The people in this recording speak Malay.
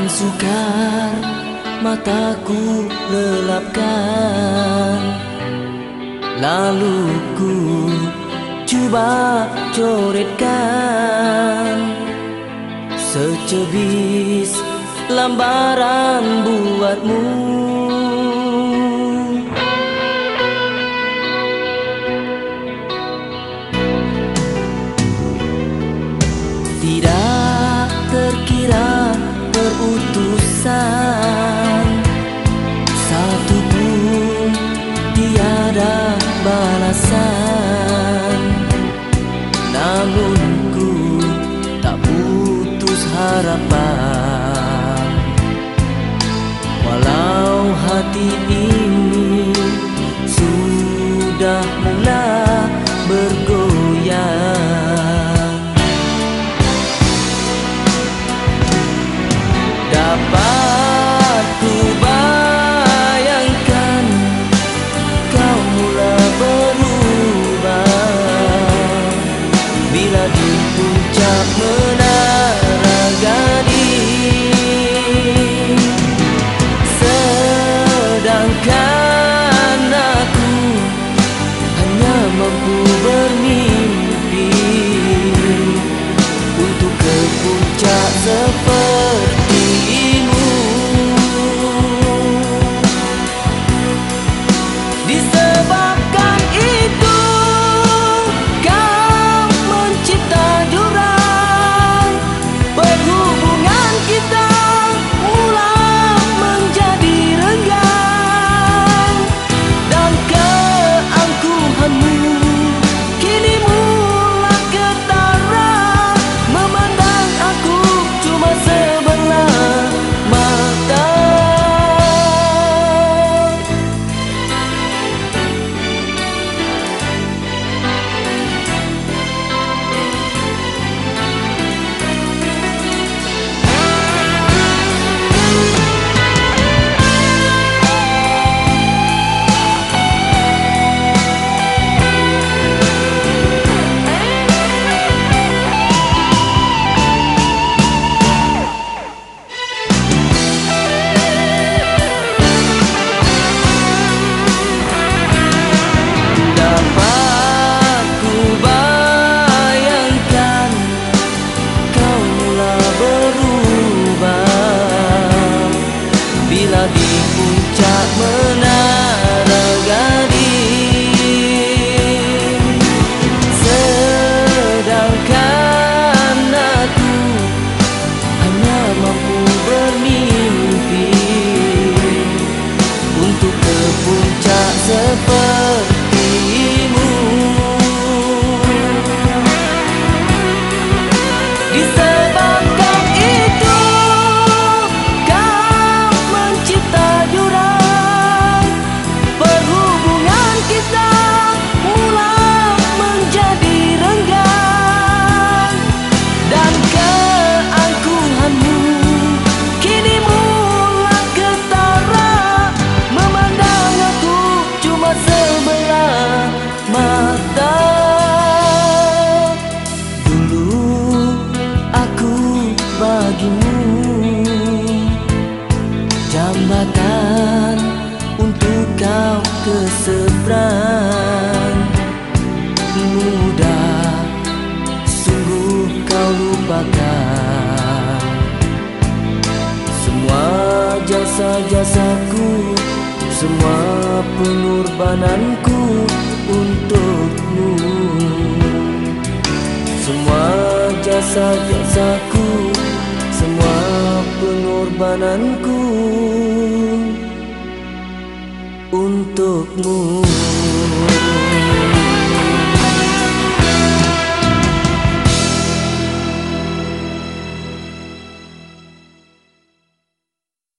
sukar mataku lelapkan, lalu ku cuba coretkan secebis lambaran buatmu. Tidak terkira terutusan satu pun tiada balasan, namun ku tak putus harapan. Walau hati ini sudah mula bergoyang, dapat ku bayangkan kau mula berubah bila di puncak menara Gading, sedangkan aku hanya mampu bermimpi untuk ke puncak sepertimu. Disebabkan itu kau mencipta jurang, perhubungan kita mulai menjadi renggang, dan keangkuhanmu kini mulai ketara memandang aku cuma sebelah mata. Bila di puncak menara Gading, sedangkan aku hanya mampu bermimpi untuk ke puncak sepertimu. Disebabkan itu kau mencipta jurang, perhubungan kita mulai menjadi renggang, dan keangkuhanmu kini mulai ketara memandang aku cuma sebelah mata. Dulu aku bagimu jambatan untuk kau ke seberang, mudah sungguh kau lupakan semua jasa-jasaku, semua pengorbananku untukmu, semua jasa-jasaku, semua pengorbananku untukmu.